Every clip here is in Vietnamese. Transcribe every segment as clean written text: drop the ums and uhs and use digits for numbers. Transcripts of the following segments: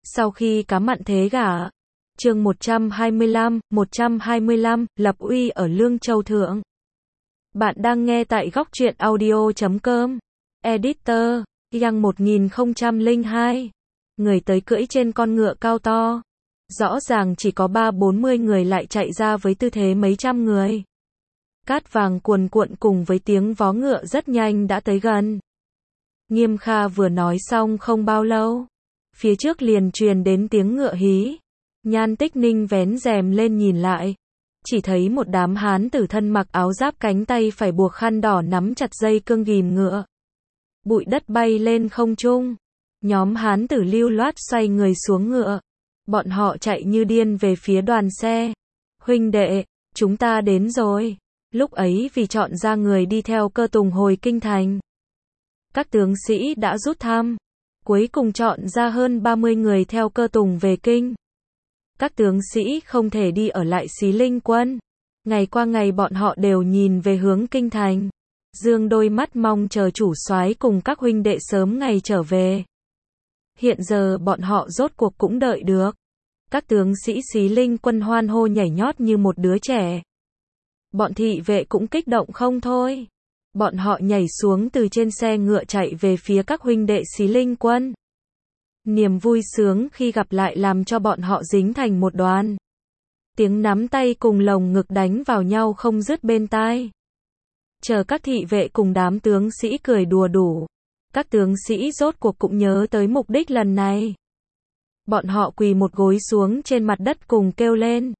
Sau khi cá mặn thế gả. Chương 125, lập uy ở Lương Châu Thượng. Bạn đang nghe tại góc truyện audio.com. Editor, Yang 1002. Người tới cưỡi trên con ngựa cao to. Rõ ràng chỉ có 30-40 người lại chạy ra với tư thế mấy trăm người. Cát vàng cuồn cuộn cùng với tiếng vó ngựa rất nhanh đã tới gần. Nghiêm Kha vừa nói xong không bao lâu, phía trước liền truyền đến tiếng ngựa hí. Nhan Tích Ninh vén rèm lên nhìn lại, chỉ thấy một đám hán tử thân mặc áo giáp, cánh tay phải buộc khăn đỏ nắm chặt dây cương ghìm ngựa. Bụi đất bay lên không trung. Nhóm hán tử lưu loát xoay người xuống ngựa. Bọn họ chạy như điên về phía đoàn xe. Huynh đệ, chúng ta đến rồi. Lúc ấy vì chọn ra người đi theo Cơ Tùng hồi kinh thành, các tướng sĩ đã rút thăm, cuối cùng chọn ra hơn 30 người theo Cơ Tùng về kinh. Các tướng sĩ không thể đi ở lại Xí Linh quân. Ngày qua ngày bọn họ đều nhìn về hướng kinh thành, dương đôi mắt mong chờ chủ soái cùng các huynh đệ sớm ngày trở về. Hiện giờ bọn họ rốt cuộc cũng đợi được. Các tướng sĩ Xí Linh quân hoan hô nhảy nhót như một đứa trẻ. Bọn thị vệ cũng kích động không thôi. Bọn họ nhảy xuống từ trên xe ngựa chạy về phía các huynh đệ Xí Linh quân. Niềm vui sướng khi gặp lại làm cho bọn họ dính thành một đoàn. Tiếng nắm tay cùng lồng ngực đánh vào nhau không dứt bên tai. Chờ các thị vệ cùng đám tướng sĩ cười đùa đủ, các tướng sĩ rốt cuộc cũng nhớ tới mục đích lần này. Bọn họ quỳ một gối xuống trên mặt đất cùng kêu lên.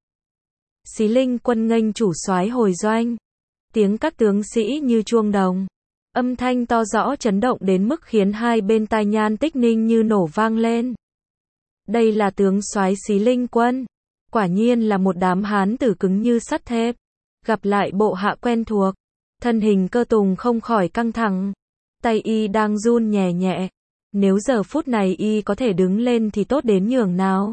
Xí Linh quân nghênh chủ soái hồi doanh. Tiếng các tướng sĩ như chuông đồng. Âm thanh to rõ chấn động đến mức khiến hai bên tai Nhan Tích Ninh như nổ vang lên. Đây là tướng soái Xí Linh quân. Quả nhiên là một đám hán tử cứng như sắt thép. Gặp lại bộ hạ quen thuộc, thân hình Cơ Tùng không khỏi căng thẳng. Tay y đang run nhẹ nhẹ. Nếu giờ phút này y có thể đứng lên thì tốt đến nhường nào.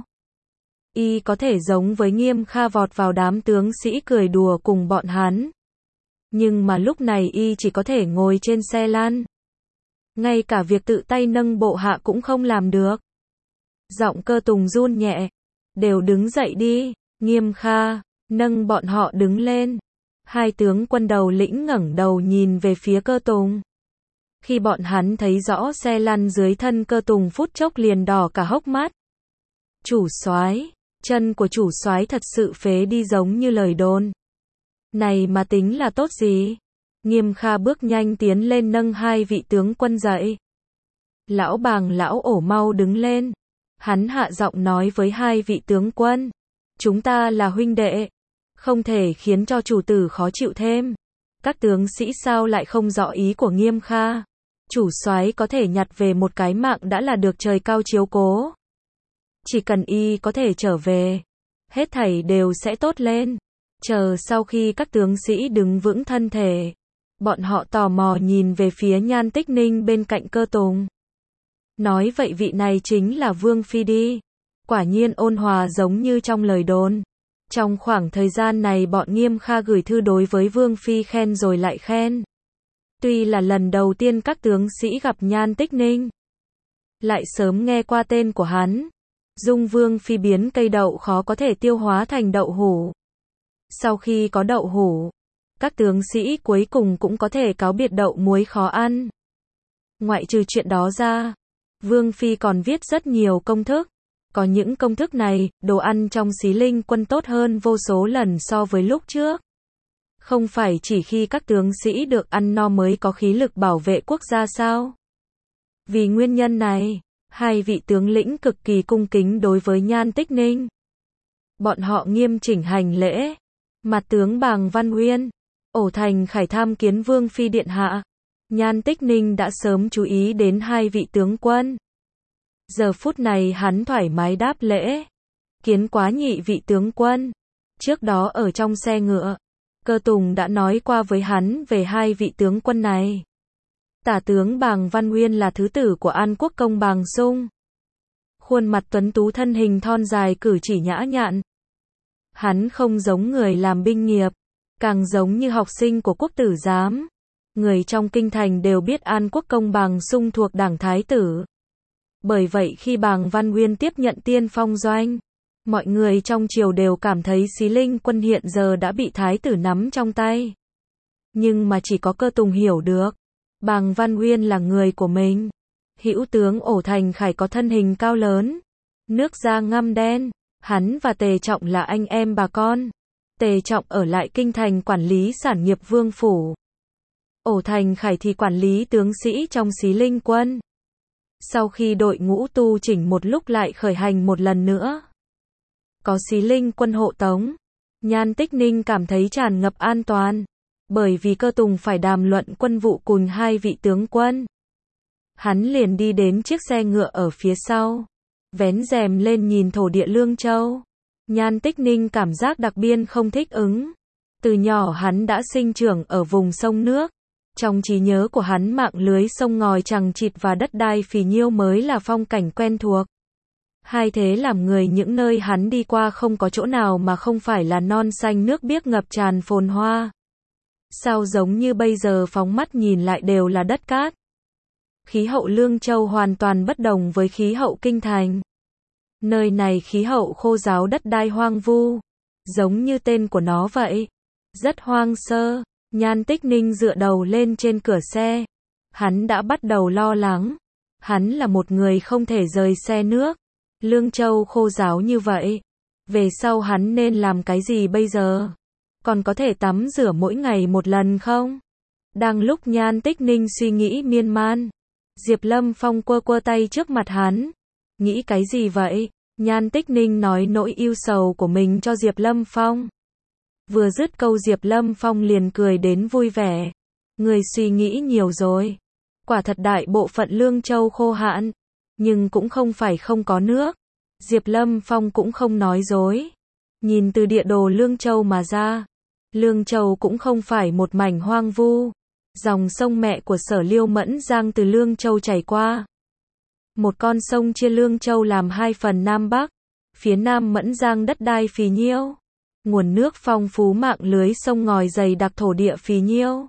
Y có thể giống với Nghiêm Kha vọt vào đám tướng sĩ cười đùa cùng bọn hắn. Nhưng mà lúc này y chỉ có thể ngồi trên xe lăn. Ngay cả việc tự tay nâng bộ hạ cũng không làm được. Giọng Cơ Tùng run nhẹ. Đều đứng dậy đi. Nghiêm Kha nâng bọn họ đứng lên. Hai tướng quân đầu lĩnh ngẩng đầu nhìn về phía Cơ Tùng. Khi bọn hắn thấy rõ xe lăn dưới thân Cơ Tùng phút chốc liền đỏ cả hốc mắt. Chủ soái, chân của chủ soái thật sự phế đi giống như lời đồn. Này mà tính là tốt gì? Nghiêm Kha bước nhanh tiến lên nâng hai vị tướng quân dậy. Lão Bàng lão Ổ mau đứng lên. Hắn hạ giọng nói với hai vị tướng quân. Chúng ta là huynh đệ. Không thể khiến cho chủ tử khó chịu thêm. Các tướng sĩ sao lại không rõ ý của Nghiêm Kha? Chủ soái có thể nhặt về một cái mạng đã là được trời cao chiếu cố. Chỉ cần y có thể trở về, hết thảy đều sẽ tốt lên. Chờ sau khi các tướng sĩ đứng vững thân thể, bọn họ tò mò nhìn về phía Nhan Tích Ninh bên cạnh Cơ Tùng. Nói vậy vị này chính là Vương Phi đi. Quả nhiên ôn hòa giống như trong lời đồn. Trong khoảng thời gian này bọn Nghiêm Kha gửi thư đối với Vương Phi khen rồi lại khen. Tuy là lần đầu tiên các tướng sĩ gặp Nhan Tích Ninh, lại sớm nghe qua tên của hắn. Dung Vương Phi biến cây đậu khó có thể tiêu hóa thành đậu hũ. Sau khi có đậu hũ, các tướng sĩ cuối cùng cũng có thể cáo biệt đậu muối khó ăn. Ngoại trừ chuyện đó ra, Vương Phi còn viết rất nhiều công thức. Có những công thức này, đồ ăn trong Xí Linh quân tốt hơn vô số lần so với lúc trước. Không phải chỉ khi các tướng sĩ được ăn no mới có khí lực bảo vệ quốc gia sao? Vì nguyên nhân này, hai vị tướng lĩnh cực kỳ cung kính đối với Nhan Tích Ninh. Bọn họ nghiêm chỉnh hành lễ. Mặt tướng Bàng Văn Uyên, Ổ Thành khải tham kiến Vương Phi điện hạ. Nhan Tích Ninh đã sớm chú ý đến hai vị tướng quân. Giờ phút này hắn thoải mái đáp lễ. Kiến quá nhị vị tướng quân. Trước đó ở trong xe ngựa, Cơ Tùng đã nói qua với hắn về hai vị tướng quân này. Tả tướng Bàng Văn Uyên là thứ tử của An Quốc công Bàng Sung. Khuôn mặt tuấn tú, thân hình thon dài, cử chỉ nhã nhặn. Hắn không giống người làm binh nghiệp, càng giống như học sinh của quốc tử giám. Người trong kinh thành đều biết An Quốc công Bàng Sung thuộc đảng Thái tử. Bởi vậy khi Bàng Văn Uyên tiếp nhận Tiên Phong Doanh, mọi người trong triều đều cảm thấy Xí Linh Quân hiện giờ đã bị thái tử nắm trong tay. Nhưng mà chỉ có Cơ Tùng hiểu được, Bàng Văn Uyên là người của mình. Hữu tướng Ổ Thành Khải có thân hình cao lớn, nước da ngăm đen, hắn và Tề Trọng là anh em bà con. Tề Trọng ở lại kinh thành quản lý sản nghiệp vương phủ. Ổ Thành Khải thì quản lý tướng sĩ trong Xí Linh Quân. Sau khi đội ngũ tu chỉnh một lúc lại khởi hành một lần nữa. Có Xí Linh Quân hộ tống, Nhan Tích Ninh cảm thấy tràn ngập an toàn. Bởi vì Cơ Tùng phải đàm luận quân vụ cùng hai vị tướng quân. Hắn liền đi đến chiếc xe ngựa ở phía sau, vén rèm lên nhìn thổ địa Lương Châu. Nhan Tích Ninh cảm giác đặc biệt không thích ứng. Từ nhỏ hắn đã sinh trưởng ở vùng sông nước. Trong trí nhớ của hắn mạng lưới sông ngòi chằng chịt và đất đai phì nhiêu mới là phong cảnh quen thuộc. Hai thế làm người những nơi hắn đi qua không có chỗ nào mà không phải là non xanh nước biếc ngập tràn phồn hoa. Sao giống như bây giờ phóng mắt nhìn lại đều là đất cát. Khí hậu Lương Châu hoàn toàn bất đồng với khí hậu kinh thành. Nơi này khí hậu khô ráo đất đai hoang vu, giống như tên của nó vậy. Rất hoang sơ. Nhan Tích Ninh dựa đầu lên trên cửa xe. Hắn đã bắt đầu lo lắng. Hắn là một người không thể rời xe nước. Lương Châu khô ráo như vậy. Về sau hắn nên làm cái gì bây giờ? Còn có thể tắm rửa mỗi ngày một lần không? Đang lúc Nhan Tích Ninh suy nghĩ miên man, Diệp Lâm Phong quơ quơ tay trước mặt hắn. Nghĩ cái gì vậy? Nhan Tích Ninh nói nỗi ưu sầu của mình cho Diệp Lâm Phong. Vừa dứt câu Diệp Lâm Phong liền cười đến vui vẻ. Người suy nghĩ nhiều rồi. Quả thật đại bộ phận Lương Châu khô hạn, nhưng cũng không phải không có nước. Diệp Lâm Phong cũng không nói dối. Nhìn từ địa đồ Lương Châu mà ra, Lương Châu cũng không phải một mảnh hoang vu. Dòng sông mẹ của Sở Liêu Mẫn Giang từ Lương Châu chảy qua. Một con sông chia Lương Châu làm hai phần Nam Bắc. Phía Nam Mẫn Giang đất đai phì nhiêu, nguồn nước phong phú, mạng lưới sông ngòi dày đặc, thổ địa phì nhiêu.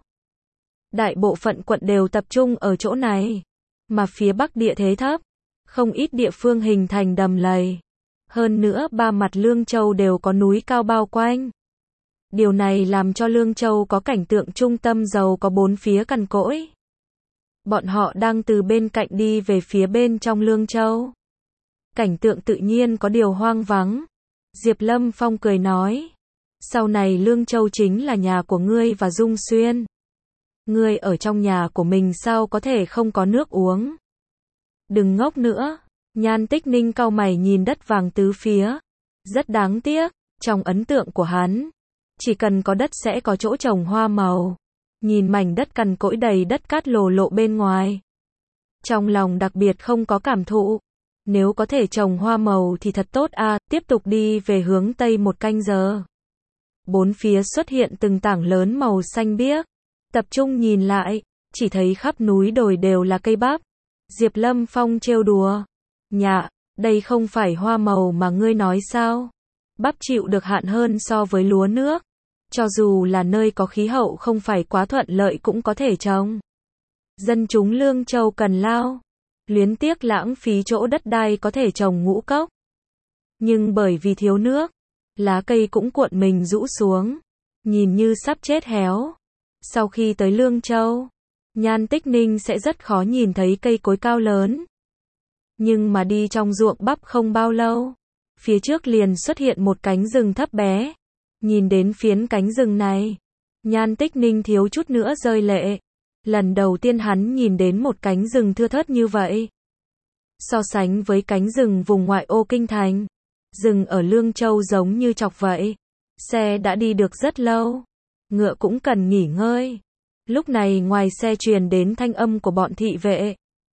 Đại bộ phận quận đều tập trung ở chỗ này. Mà phía Bắc địa thế thấp, không ít địa phương hình thành đầm lầy. Hơn nữa ba mặt Lương Châu đều có núi cao bao quanh. Điều này làm cho Lương Châu có cảnh tượng trung tâm giàu có bốn phía cằn cỗi. Bọn họ đang từ bên cạnh đi về phía bên trong Lương Châu. Cảnh tượng tự nhiên có điều hoang vắng. Diệp Lâm Phong cười nói. Sau này Lương Châu chính là nhà của ngươi và Dung Xuyên. Ngươi ở trong nhà của mình sao có thể không có nước uống? Đừng ngốc nữa. Nhan Tích Ninh cau mày nhìn đất vàng tứ phía. Rất đáng tiếc. Trong ấn tượng của hắn, chỉ cần có đất sẽ có chỗ trồng hoa màu. Nhìn mảnh đất cằn cỗi đầy đất cát lồ lộ bên ngoài, trong lòng đặc biệt không có cảm thụ. Nếu có thể trồng hoa màu thì thật tốt à. Tiếp tục đi về hướng Tây một canh giờ. Bốn phía xuất hiện từng tảng lớn màu xanh biếc. Tập trung nhìn lại, chỉ thấy khắp núi đồi đều là cây bắp. Diệp Lâm Phong trêu đùa. Nhạ, đây không phải hoa màu mà ngươi nói sao? Bắp chịu được hạn hơn so với lúa nước. Cho dù là nơi có khí hậu không phải quá thuận lợi cũng có thể trồng. Dân chúng Lương Châu cần lao. Luyến tiếc lãng phí chỗ đất đai có thể trồng ngũ cốc. Nhưng bởi vì thiếu nước, lá cây cũng cuộn mình rũ xuống, nhìn như sắp chết héo. Sau khi tới Lương Châu, Nhan Tích Ninh sẽ rất khó nhìn thấy cây cối cao lớn. Nhưng mà đi trong ruộng bắp không bao lâu, phía trước liền xuất hiện một cánh rừng thấp bé. Nhìn đến phiến cánh rừng này, Nhan Tích Ninh thiếu chút nữa rơi lệ. Lần đầu tiên hắn nhìn đến một cánh rừng thưa thớt như vậy. So sánh với cánh rừng vùng ngoại ô kinh thành, rừng ở Lương Châu giống như chọc vậy. Xe đã đi được rất lâu, ngựa cũng cần nghỉ ngơi. Lúc này ngoài xe truyền đến thanh âm của bọn thị vệ.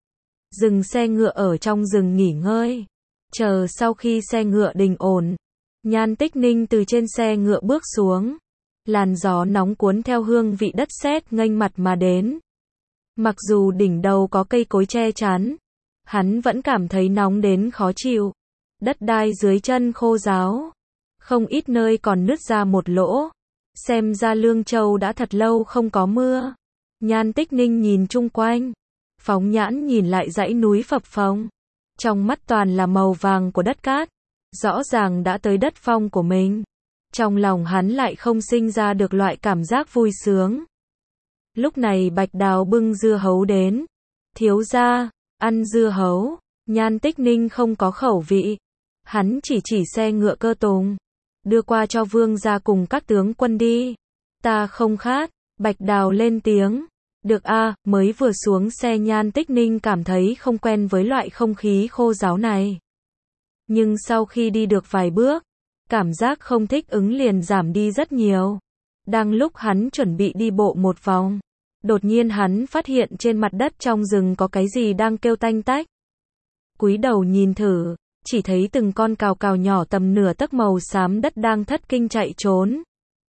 Dừng xe ngựa ở trong rừng nghỉ ngơi. Chờ sau khi xe ngựa đình ổn, Nhan Tích Ninh từ trên xe ngựa bước xuống. Làn gió nóng cuốn theo hương vị đất sét nghênh mặt mà đến. Mặc dù đỉnh đầu có cây cối che chắn, hắn vẫn cảm thấy nóng đến khó chịu. Đất đai dưới chân khô ráo, không ít nơi còn nứt ra một lỗ. Xem ra Lương Châu đã thật lâu không có mưa. Nhan Tích Ninh nhìn chung quanh, phóng nhãn nhìn lại dãy núi phập phồng. trong mắt toàn là màu vàng của đất cát, rõ ràng đã tới đất phong của mình. Trong lòng hắn lại không sinh ra được loại cảm giác vui sướng. Lúc này Bạch Đào bưng dưa hấu đến. Thiếu gia, ăn dưa hấu. Nhan Tích Ninh không có khẩu vị. Hắn chỉ xe ngựa Cơ Tùng. Đưa qua cho vương gia cùng các tướng quân đi. Ta không khát. Bạch Đào lên tiếng. Được a, mới vừa xuống xe Nhan Tích Ninh cảm thấy không quen với loại không khí khô ráo này. Nhưng sau khi đi được vài bước, cảm giác không thích ứng liền giảm đi rất nhiều. Đang lúc hắn chuẩn bị đi bộ một vòng, đột nhiên hắn phát hiện trên mặt đất trong rừng có cái gì đang kêu tanh tách. Cúi đầu nhìn thử, chỉ thấy từng con cào cào nhỏ tầm nửa tấc màu xám đất đang thất kinh chạy trốn.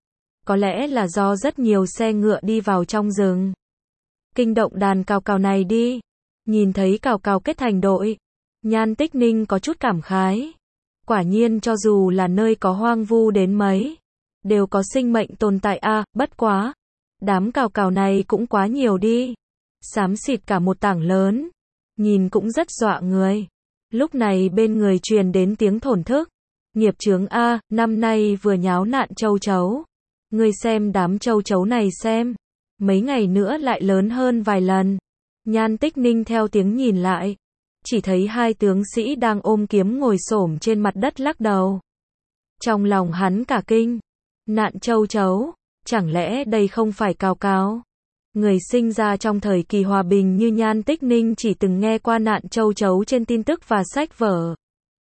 Có lẽ là do rất nhiều xe ngựa đi vào trong rừng. Kinh động đàn cào cào này đi. Nhìn thấy cào cào kết thành đội, Nhan Tích Ninh có chút cảm khái. Quả nhiên cho dù là nơi có hoang vu đến mấy, đều có sinh mệnh tồn tại a, bất quá. Đám cào cào này cũng quá nhiều đi. Xám xịt cả một tảng lớn. Nhìn cũng rất dọa người. Lúc này bên người truyền đến tiếng thổn thức. Nghiệp chướng a, năm nay vừa nháo nạn châu chấu. Ngươi xem đám châu chấu này xem. Mấy ngày nữa lại lớn hơn vài lần. Nhan Tích Ninh theo tiếng nhìn lại. Chỉ thấy hai tướng sĩ đang ôm kiếm ngồi xổm trên mặt đất lắc đầu. Trong lòng hắn cả kinh. Nạn châu chấu. Chẳng lẽ đây không phải cào cào? Người sinh ra trong thời kỳ hòa bình như Nhan Tích Ninh chỉ từng nghe qua nạn châu chấu trên tin tức và sách vở.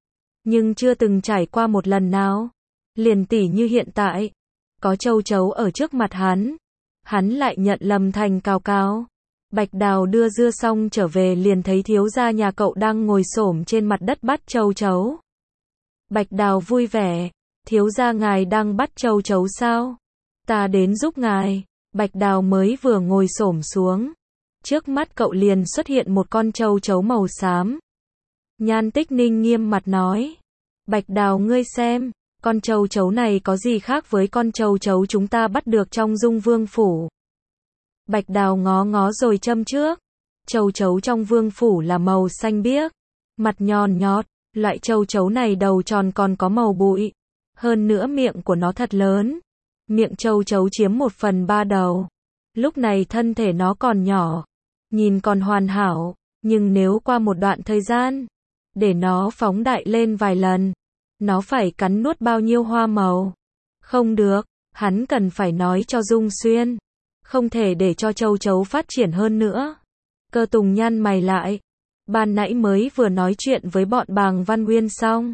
Nhưng chưa từng trải qua một lần nào. Liền tỉ như hiện tại. Có châu chấu ở trước mặt hắn. Hắn lại nhận lầm thành cào cào. Bạch Đào đưa dưa xong trở về liền thấy thiếu gia nhà cậu đang ngồi xổm trên mặt đất bắt châu chấu. Bạch Đào vui vẻ. Thiếu gia ngài đang bắt châu chấu sao? Ta đến giúp ngài. Bạch Đào mới vừa ngồi xổm xuống. Trước mắt cậu liền xuất hiện một con châu chấu màu xám. Nhan Tích Ninh nghiêm mặt nói. Bạch Đào ngươi xem, con châu chấu này có gì khác với con châu chấu chúng ta bắt được trong Dung Vương Phủ? Bạch Đào ngó ngó rồi châm trước. Châu chấu trong vương phủ là màu xanh biếc, mặt nhọn nhọt, loại châu chấu này đầu tròn còn có màu bụi. Hơn nữa miệng của nó thật lớn. Miệng châu chấu chiếm 1/3 đầu. Lúc này thân thể nó còn nhỏ, nhìn còn hoàn hảo, nhưng nếu qua một đoạn thời gian, để nó phóng đại lên vài lần, nó phải cắn nuốt bao nhiêu hoa màu. Không được, hắn cần phải nói cho Dung Xuyên. Không thể để cho châu chấu phát triển hơn nữa. Cơ Tùng nhăn mày lại. Ban nãy mới vừa nói chuyện với bọn Bàng Văn Nguyên xong.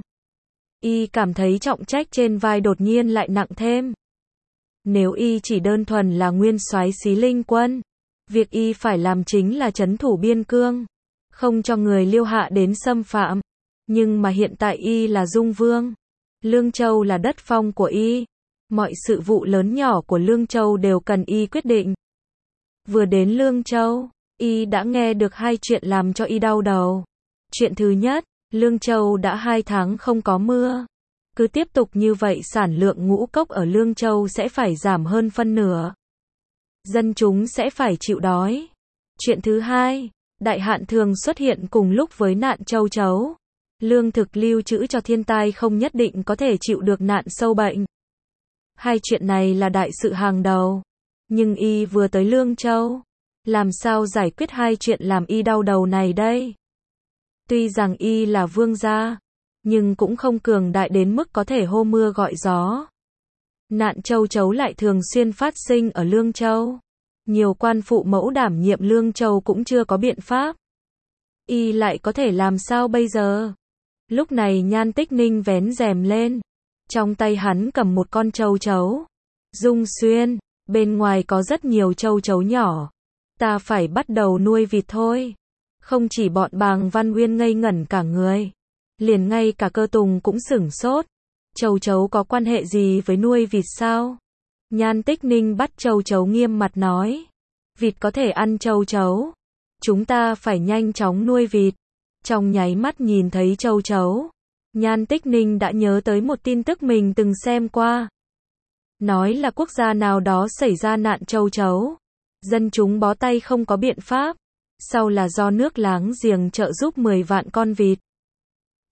Y cảm thấy trọng trách trên vai đột nhiên lại nặng thêm. Nếu y chỉ đơn thuần là nguyên soái Xí Linh Quân, việc y phải làm chính là trấn thủ biên cương, không cho người Liêu Hạ đến xâm phạm. Nhưng mà hiện tại y là Dung Vương. Lương Châu là đất phong của y. Mọi sự vụ lớn nhỏ của Lương Châu đều cần y quyết định. Vừa đến Lương Châu, y đã nghe được hai chuyện làm cho y đau đầu. Chuyện thứ nhất, Lương Châu đã 2 tháng không có mưa. Cứ tiếp tục như vậy sản lượng ngũ cốc ở Lương Châu sẽ phải giảm hơn phân nửa. Dân chúng sẽ phải chịu đói. Chuyện thứ hai, đại hạn thường xuất hiện cùng lúc với nạn châu chấu. Lương thực lưu trữ cho thiên tai không nhất định có thể chịu được nạn sâu bệnh. Hai chuyện này là đại sự hàng đầu. Nhưng y vừa tới Lương Châu, làm sao giải quyết hai chuyện làm y đau đầu này đây? Tuy rằng y là vương gia, nhưng cũng không cường đại đến mức có thể hô mưa gọi gió. Nạn châu chấu lại thường xuyên phát sinh ở Lương Châu. Nhiều quan phụ mẫu đảm nhiệm Lương Châu cũng chưa có biện pháp. Y lại có thể làm sao bây giờ? Lúc này Nhan Tích Ninh vén rèm lên. Trong tay hắn cầm một con châu chấu. Dung Xuyên, bên ngoài có rất nhiều châu chấu nhỏ. Ta phải bắt đầu nuôi vịt thôi. Không chỉ bọn Bàng Văn Nguyên ngây ngẩn cả người. Liền ngay cả Cơ Tùng cũng sửng sốt. Châu chấu có quan hệ gì với nuôi vịt sao? Nhan Tích Ninh bắt châu chấu nghiêm mặt nói. Vịt có thể ăn châu chấu. Chúng ta phải nhanh chóng nuôi vịt. Trong nháy mắt nhìn thấy châu chấu, Nhan Tích Ninh đã nhớ tới một tin tức mình từng xem qua. Nói là quốc gia nào đó xảy ra nạn châu chấu. Dân chúng bó tay không có biện pháp. Sau là do nước láng giềng trợ giúp 10 vạn con vịt.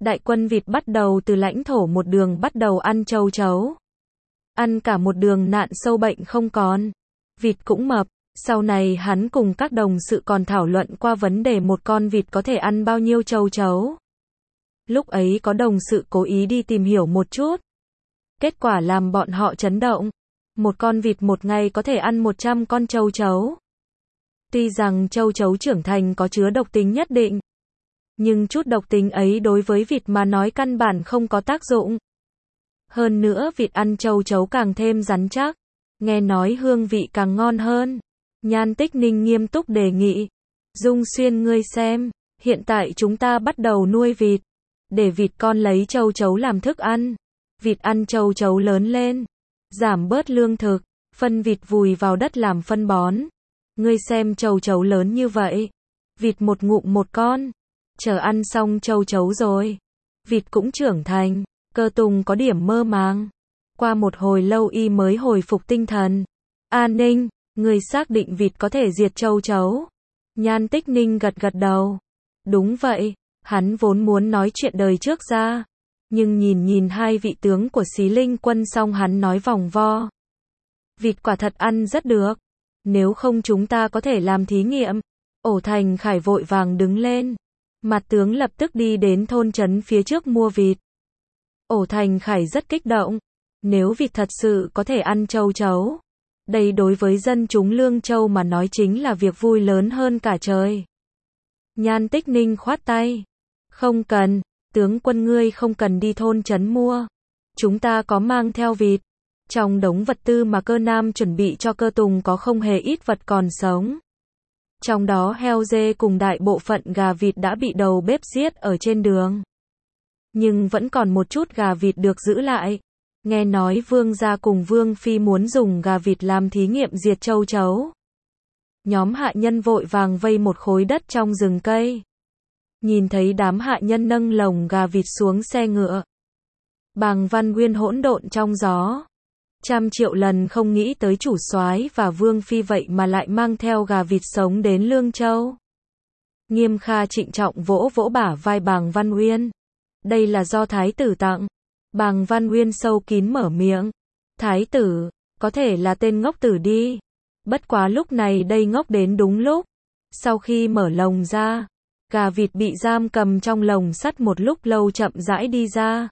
Đại quân Việt bắt đầu từ lãnh thổ một đường bắt đầu ăn châu chấu. Ăn cả một đường nạn sâu bệnh không còn. Vịt cũng mập. Sau này hắn cùng các đồng sự còn thảo luận qua vấn đề một con vịt có thể ăn bao nhiêu châu chấu. Lúc ấy có đồng sự cố ý đi tìm hiểu một chút. Kết quả làm bọn họ chấn động. Một con vịt một ngày có thể ăn 100 con châu chấu. Tuy rằng châu chấu trưởng thành có chứa độc tính nhất định, nhưng chút độc tính ấy đối với vịt mà nói căn bản không có tác dụng. Hơn nữa vịt ăn châu chấu càng thêm rắn chắc, nghe nói hương vị càng ngon hơn. Nhan Tích Ninh nghiêm túc đề nghị. Dung Xuyên ngươi xem, hiện tại chúng ta bắt đầu nuôi vịt. Để vịt con lấy châu chấu làm thức ăn. Vịt ăn châu chấu lớn lên. Giảm bớt lương thực. Phân vịt vùi vào đất làm phân bón. Ngươi xem châu chấu lớn như vậy. Vịt một ngụm một con. Chờ ăn xong châu chấu rồi. Vịt cũng trưởng thành. Cơ Tùng có điểm mơ màng. Qua một hồi lâu y mới hồi phục tinh thần. An Ninh, người xác định vịt có thể diệt châu chấu. Nhan Tích Ninh gật gật đầu. Đúng vậy, hắn vốn muốn nói chuyện đời trước ra. Nhưng nhìn hai vị tướng của Xí Linh quân xong hắn nói vòng vo. Vịt quả thật ăn rất được. Nếu không chúng ta có thể làm thí nghiệm. Ổ Thành Khải vội vàng đứng lên. Mặt tướng lập tức đi đến thôn trấn phía trước mua vịt. Ổ Thành Khải rất kích động. Nếu vịt thật sự có thể ăn châu chấu, đây đối với dân chúng Lương Châu mà nói chính là việc vui lớn hơn cả trời. Nhan Tích Ninh khoát tay. Không cần, tướng quân ngươi không cần đi thôn trấn mua. Chúng ta có mang theo vịt. Trong đống vật tư mà Cơ Nam chuẩn bị cho Cơ Tùng có không hề ít vật còn sống. Trong đó heo dê cùng đại bộ phận gà vịt đã bị đầu bếp giết ở trên đường. Nhưng vẫn còn một chút gà vịt được giữ lại. Nghe nói Vương gia cùng Vương Phi muốn dùng gà vịt làm thí nghiệm diệt châu chấu. Nhóm hạ nhân vội vàng vây một khối đất trong rừng cây. Nhìn thấy đám hạ nhân nâng lồng gà vịt xuống xe ngựa. Bàng Văn Nguyên hỗn độn trong gió. 100.000.000 lần không nghĩ tới chủ soái và Vương Phi vậy mà lại mang theo gà vịt sống đến Lương Châu. Nghiêm Kha trịnh trọng vỗ vỗ bả vai Bàng Văn Nguyên. Đây là do thái tử tặng. Bàng Văn Nguyên sâu kín mở miệng. Thái tử, có thể là tên ngốc tử đi. Bất quá lúc này đây ngốc đến đúng lúc. Sau khi mở lồng ra, gà vịt bị giam cầm trong lồng sắt một lúc lâu chậm rãi đi ra.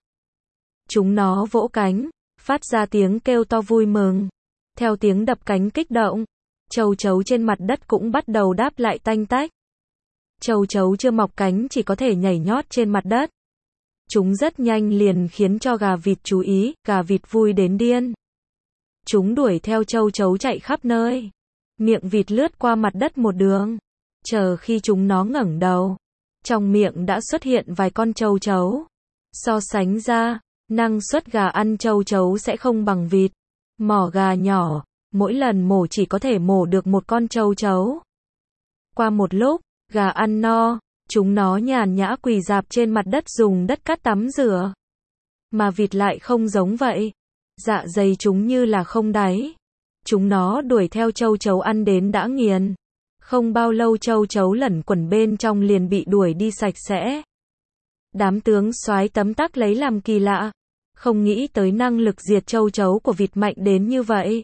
Chúng nó vỗ cánh, phát ra tiếng kêu to vui mừng. Theo tiếng đập cánh kích động, châu chấu trên mặt đất cũng bắt đầu đáp lại tanh tách. Châu chấu chưa mọc cánh chỉ có thể nhảy nhót trên mặt đất. Chúng rất nhanh liền khiến cho gà vịt chú ý, gà vịt vui đến điên. Chúng đuổi theo châu chấu chạy khắp nơi. Miệng vịt lướt qua mặt đất một đường. Chờ khi chúng nó ngẩng đầu, trong miệng đã xuất hiện vài con châu chấu. So sánh ra, năng suất gà ăn châu chấu sẽ không bằng vịt. Mỏ gà nhỏ, mỗi lần mổ chỉ có thể mổ được một con châu chấu. Qua một lúc, gà ăn no. Chúng nó nhàn nhã quỳ rạp trên mặt đất dùng đất cát tắm rửa. Mà vịt lại không giống vậy. Dạ dày chúng như là không đáy. Chúng nó đuổi theo châu chấu ăn đến đã nghiền. Không bao lâu châu chấu lẩn quẩn bên trong liền bị đuổi đi sạch sẽ. Đám tướng soái tấm tắc lấy làm kỳ lạ. Không nghĩ tới năng lực diệt châu chấu của vịt mạnh đến như vậy.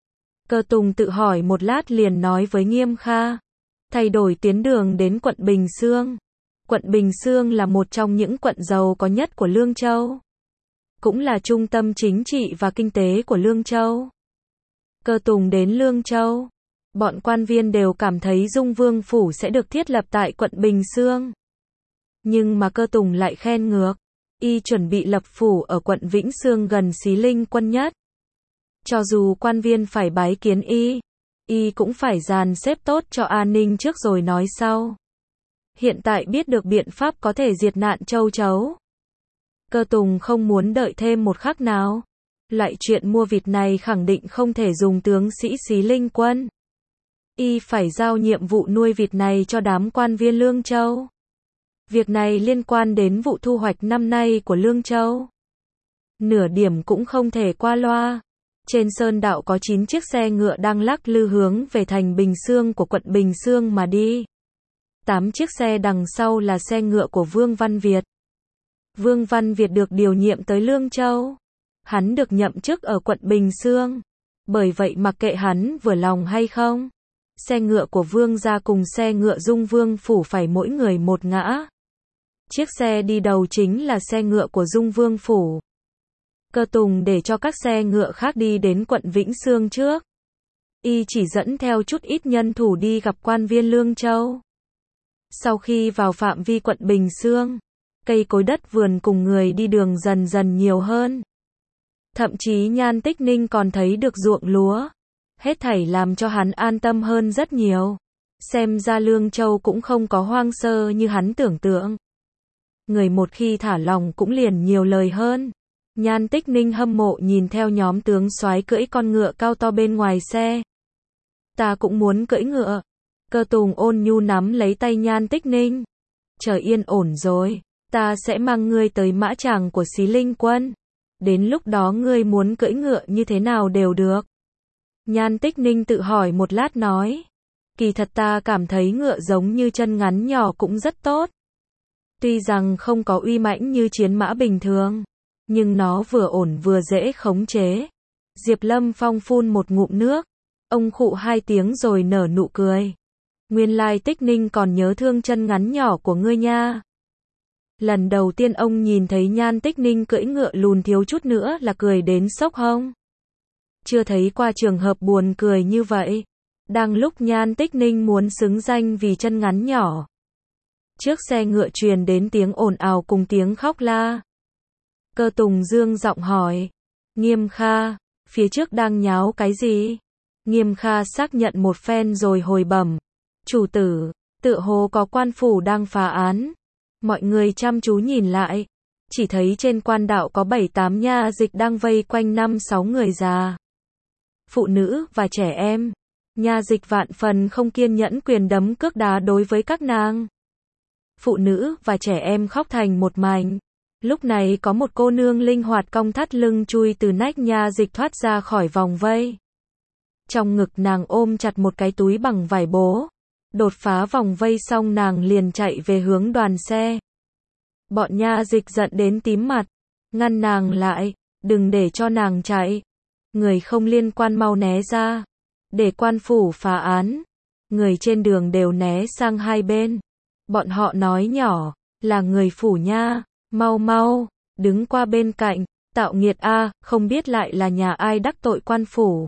Cơ Tùng tự hỏi một lát liền nói với Nghiêm Kha. Thay đổi tuyến đường đến quận Bình Xương. Quận Bình Xương là một trong những quận giàu có nhất của Lương Châu. Cũng là trung tâm chính trị và kinh tế của Lương Châu. Cơ Tùng đến Lương Châu. Bọn quan viên đều cảm thấy Dung Vương Phủ sẽ được thiết lập tại quận Bình Xương. Nhưng mà Cơ Tùng lại khen ngược. Y chuẩn bị lập phủ ở quận Vĩnh Xương gần Xí Linh quân nhất. Cho dù quan viên phải bái kiến Y cũng phải dàn xếp tốt cho an ninh trước rồi nói sau. Hiện tại biết được biện pháp có thể diệt nạn châu chấu. Cơ Tùng không muốn đợi thêm một khắc nào. Loại chuyện mua vịt này khẳng định không thể dùng tướng sĩ Xí Linh quân. Y phải giao nhiệm vụ nuôi vịt này cho đám quan viên Lương Châu. Việc này liên quan đến vụ thu hoạch năm nay của Lương Châu. Nửa điểm cũng không thể qua loa. Trên sơn đạo có 9 chiếc xe ngựa đang lắc lư hướng về thành Bình Xương của quận Bình Xương mà đi. 8 chiếc xe đằng sau là xe ngựa của Vương Văn Việt. Vương Văn Việt được điều nhiệm tới Lương Châu. Hắn được nhậm chức ở quận Bình Xương. Bởi vậy mặc kệ hắn vừa lòng hay không, xe ngựa của Vương gia cùng xe ngựa Dung Vương phủ phải mỗi người một ngã. Chiếc xe đi đầu chính là xe ngựa của Dung Vương phủ. Cơ Tùng để cho các xe ngựa khác đi đến quận Vĩnh Xương trước. Y chỉ dẫn theo chút ít nhân thủ đi gặp quan viên Lương Châu. Sau khi vào phạm vi quận Bình Xương, cây cối đất vườn cùng người đi đường dần dần nhiều hơn. Thậm chí Nhan Tích Ninh còn thấy được ruộng lúa. Hết thảy làm cho hắn an tâm hơn rất nhiều. Xem ra Lương Châu cũng không có hoang sơ như hắn tưởng tượng. Người một khi thả lòng cũng liền nhiều lời hơn. Nhan Tích Ninh hâm mộ nhìn theo nhóm tướng soái cưỡi con ngựa cao to bên ngoài xe. Ta cũng muốn cưỡi ngựa. Cơ Tùng ôn nhu nắm lấy tay Nhan Tích Ninh. Trời yên ổn rồi, ta sẽ mang ngươi tới mã tràng của Xí Linh Quân. Đến lúc đó ngươi muốn cưỡi ngựa như thế nào đều được. Nhan Tích Ninh tự hỏi một lát nói. Kỳ thật ta cảm thấy ngựa giống như chân ngắn nhỏ cũng rất tốt. Tuy rằng không có uy mãnh như chiến mã bình thường, nhưng nó vừa ổn vừa dễ khống chế. Diệp Lâm Phong phun một ngụm nước. Ông khụ 2 tiếng rồi nở nụ cười. Nguyên lai Tích Ninh còn nhớ thương chân ngắn nhỏ của ngươi nha. Lần đầu tiên ông nhìn thấy Nhan Tích Ninh cưỡi ngựa lùn thiếu chút nữa là cười đến sốc hông. Chưa thấy qua trường hợp buồn cười như vậy. Đang lúc Nhan Tích Ninh muốn xứng danh vì chân ngắn nhỏ, trước xe ngựa truyền đến tiếng ồn ào cùng tiếng khóc la. Cơ Tùng dương giọng hỏi. Nghiêm Kha, phía trước đang nháo cái gì? Nghiêm Kha xác nhận một phen rồi hồi bẩm. Chủ tử, tựa hồ có quan phủ đang phá án. Mọi người chăm chú nhìn lại. Chỉ thấy trên quan đạo có 7-8 nha dịch đang vây quanh 5-6 người già, phụ nữ và trẻ em. Nha dịch vạn phần không kiên nhẫn quyền đấm cước đá đối với các nàng. Phụ nữ và trẻ em khóc thành một mảnh. Lúc này có một cô nương linh hoạt cong thắt lưng chui từ nách nha dịch thoát ra khỏi vòng vây. Trong ngực nàng ôm chặt một cái túi bằng vải bố. Đột phá vòng vây xong nàng liền chạy về hướng đoàn xe. Bọn nha dịch giận đến tím mặt, ngăn nàng lại, đừng để cho nàng chạy. Người không liên quan mau né ra, để quan phủ phá án. Người trên đường đều né sang hai bên. Bọn họ nói nhỏ, là người phủ nha, mau mau, đứng qua bên cạnh, tạo nghiệt a, không biết lại là nhà ai đắc tội quan phủ.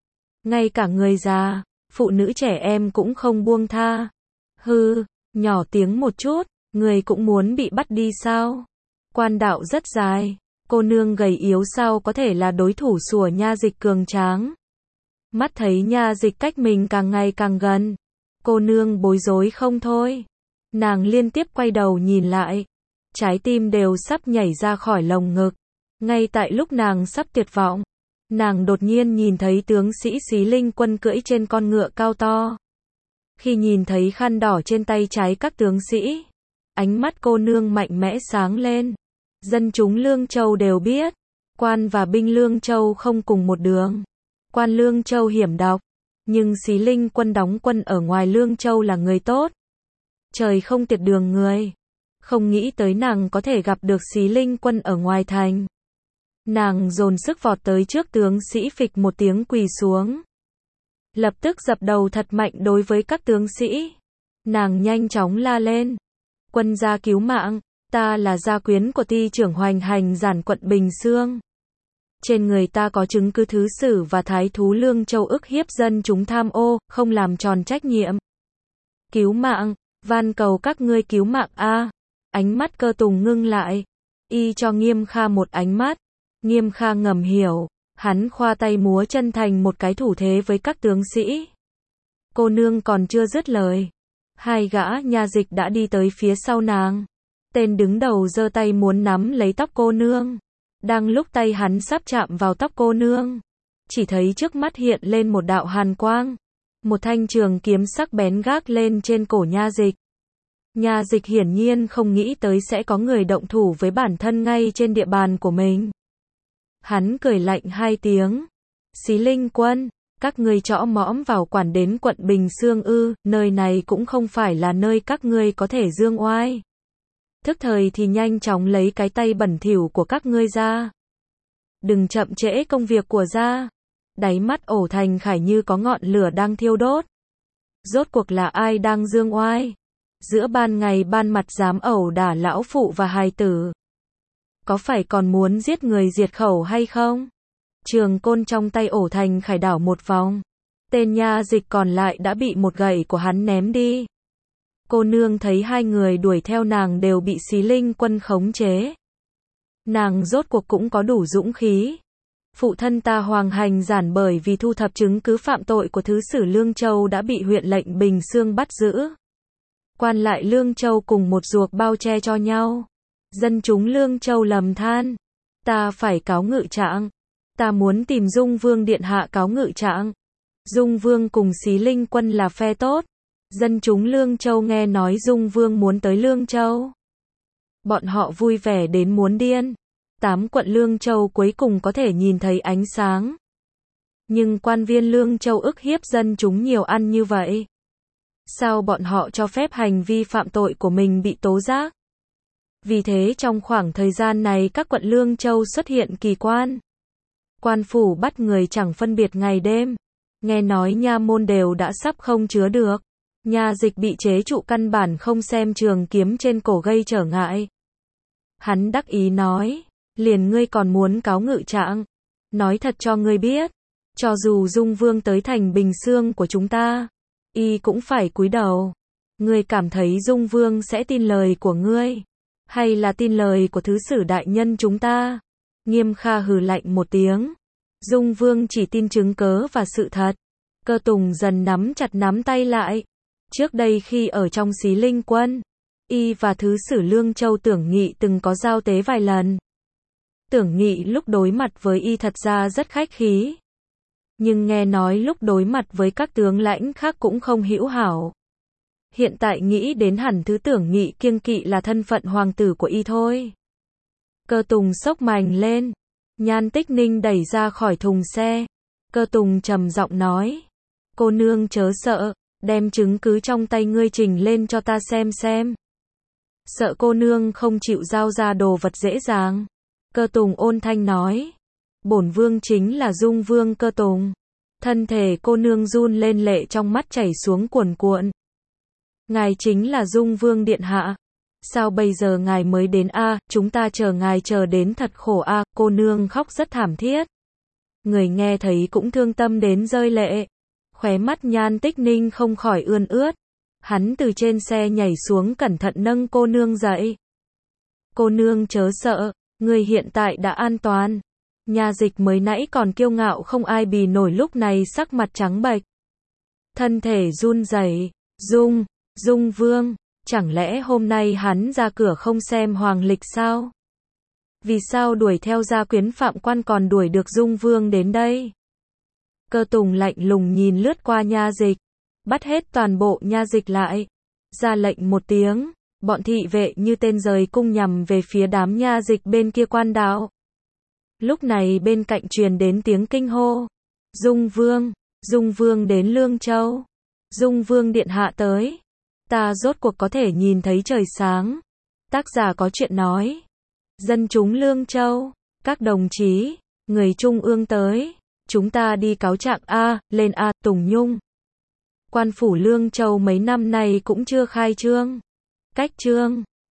Ngay cả người già, phụ nữ trẻ em cũng không buông tha. Hừ, nhỏ tiếng một chút, người cũng muốn bị bắt đi sao? Quan đạo rất dài, cô nương gầy yếu sao có thể là đối thủ của nha dịch cường tráng. Mắt thấy nha dịch cách mình càng ngày càng gần, cô nương bối rối không thôi. Nàng liên tiếp quay đầu nhìn lại, trái tim đều sắp nhảy ra khỏi lồng ngực. Ngay tại lúc nàng sắp tuyệt vọng, nàng đột nhiên nhìn thấy tướng sĩ Xí Linh Quân cưỡi trên con ngựa cao to. Khi nhìn thấy khăn đỏ trên tay trái các tướng sĩ, ánh mắt cô nương mạnh mẽ sáng lên. Dân chúng Lương Châu đều biết, quan và binh Lương Châu không cùng một đường. Quan Lương Châu hiểm độc, nhưng Xí Linh Quân đóng quân ở ngoài Lương Châu là người tốt. Trời không tiệt đường người. Không nghĩ tới nàng có thể gặp được Xí Linh Quân ở ngoài thành. Nàng dồn sức vọt tới trước tướng sĩ, phịch một tiếng quỳ xuống. Lập tức dập đầu thật mạnh đối với các tướng sĩ. Nàng nhanh chóng la lên. Quân gia cứu mạng, ta là gia quyến của ty trưởng hoành hành giản quận Bình Xương. Trên người ta có chứng cứ thứ sử và thái thú Lương Châu ức hiếp dân chúng tham ô, không làm tròn trách nhiệm. Cứu mạng, van cầu các ngươi cứu mạng a. Ánh mắt Cơ Tùng ngưng lại. Y cho Nghiêm Kha một ánh mắt. Nghiêm Kha ngầm hiểu, hắn khoa tay múa chân thành một cái thủ thế với các tướng sĩ. Cô nương còn chưa dứt lời, hai gã nha dịch đã đi tới phía sau nàng. Tên đứng đầu giơ tay muốn nắm lấy tóc cô nương. Đang lúc tay hắn sắp chạm vào tóc cô nương, chỉ thấy trước mắt hiện lên một đạo hàn quang. Một thanh trường kiếm sắc bén gác lên trên cổ nha dịch. Nha dịch hiển nhiên không nghĩ tới sẽ có người động thủ với bản thân ngay trên địa bàn của mình. Hắn cười lạnh 2 tiếng. Xí Linh Quân, các ngươi trõ mõm vào quản đến quận Bình Xương ư? Nơi này cũng không phải là nơi các ngươi có thể dương oai. thức thời thì nhanh chóng lấy cái tay bẩn thỉu của các ngươi ra. Đừng chậm trễ công việc của gia. Đáy mắt Ổ Thành Khải như có ngọn lửa đang thiêu đốt. Rốt cuộc là ai đang dương oai? Giữa ban ngày ban mặt dám ẩu đả lão phụ và hài tử. Có phải còn muốn giết người diệt khẩu hay không? Trường côn trong tay Ổ Thành Khải đảo một vòng. Tên nha dịch còn lại đã bị một gậy của hắn ném đi. Cô nương thấy hai người đuổi theo nàng đều bị Xí Linh Quân khống chế. Nàng rốt cuộc cũng có đủ dũng khí. Phụ thân ta Hoàng Hành Giản bởi vì thu thập chứng cứ phạm tội của Thứ sử Lương Châu đã bị huyện lệnh Bình Xương bắt giữ. Quan lại Lương Châu cùng một ruột bao che cho nhau. Dân chúng Lương Châu lầm than. Ta phải cáo ngự trạng. Ta muốn tìm Dung Vương điện hạ cáo ngự trạng. Dung Vương cùng Xí Linh Quân là phe tốt. Dân chúng Lương Châu nghe nói Dung Vương muốn tới Lương Châu. Bọn họ vui vẻ đến muốn điên. 8 quận Lương Châu cuối cùng có thể nhìn thấy ánh sáng. Nhưng quan viên Lương Châu ức hiếp dân chúng nhiều ăn như vậy. Sao bọn họ cho phép hành vi phạm tội của mình bị tố giác? Vì thế trong khoảng thời gian này các quận Lương Châu xuất hiện kỳ quan. Quan phủ bắt người chẳng phân biệt ngày đêm. Nghe nói nha môn đều đã sắp không chứa được. Nha dịch bị chế trụ căn bản không xem trường kiếm trên cổ gây trở ngại. Hắn đắc ý nói, liền ngươi còn muốn cáo ngự trạng. Nói thật cho ngươi biết, cho dù Dung Vương tới thành Bình Xương của chúng ta, y cũng phải cúi đầu. Ngươi cảm thấy Dung Vương sẽ tin lời của ngươi, hay là tin lời của Thứ sử đại nhân chúng ta? Nghiêm Kha hừ lạnh một tiếng. Dung Vương chỉ tin chứng cớ và sự thật. Cơ Tùng dần nắm chặt nắm tay lại. Trước đây khi ở trong Xí Linh Quân, y và Thứ sử Lương Châu Tưởng Nghị từng có giao tế vài lần. Tưởng Nghị lúc đối mặt với y thật ra rất khách khí. Nhưng nghe nói lúc đối mặt với các tướng lãnh khác cũng không hữu hảo. Hiện tại nghĩ đến hẳn thứ Tưởng Nghị kiêng kỵ là thân phận hoàng tử của y thôi. Cơ Tùng xốc mành lên. Nhan Tích Ninh đẩy ra khỏi thùng xe. Cơ Tùng trầm giọng nói. Cô nương chớ sợ, đem chứng cứ trong tay ngươi trình lên cho ta xem. Sợ cô nương không chịu giao ra đồ vật dễ dàng. Cơ Tùng ôn thanh nói. Bổn vương chính là Dung Vương Cơ Tùng. Thân thể cô nương run lên, lệ trong mắt chảy xuống cuồn cuộn. Ngài chính là Dung Vương điện hạ. Sao bây giờ ngài mới đến a? Chúng ta chờ ngài chờ đến thật khổ a. Cô nương khóc rất thảm thiết. Người nghe thấy cũng thương tâm đến rơi lệ. Khóe mắt Nhan Tích Ninh không khỏi ươn ướt. Hắn từ trên xe nhảy xuống cẩn thận nâng cô nương dậy. Cô nương chớ sợ, người hiện tại đã an toàn. Nha dịch mới nãy còn kiêu ngạo không ai bì nổi lúc này sắc mặt trắng bệch. Thân thể run rẩy. Dung Vương, chẳng lẽ hôm nay hắn ra cửa không xem hoàng lịch sao? Vì sao đuổi theo gia quyến phạm quan còn đuổi được Dung Vương đến đây? Cơ Tùng lạnh lùng nhìn lướt qua nha dịch, bắt hết toàn bộ nha dịch lại, ra lệnh một tiếng, bọn thị vệ như tên rời cung nhằm về phía đám nha dịch bên kia quan đạo. Lúc này bên cạnh truyền đến tiếng kinh hô. Dung Vương đến Lương Châu. Dung Vương điện hạ tới. Ta rốt cuộc có thể nhìn thấy trời sáng. Tác giả có chuyện nói. Dân chúng Lương Châu, các đồng chí, người trung ương tới. Chúng ta đi cáo trạng a, lên a, Tùng Nhung. Quan phủ Lương Châu mấy năm nay cũng chưa khai trương. Cách trương.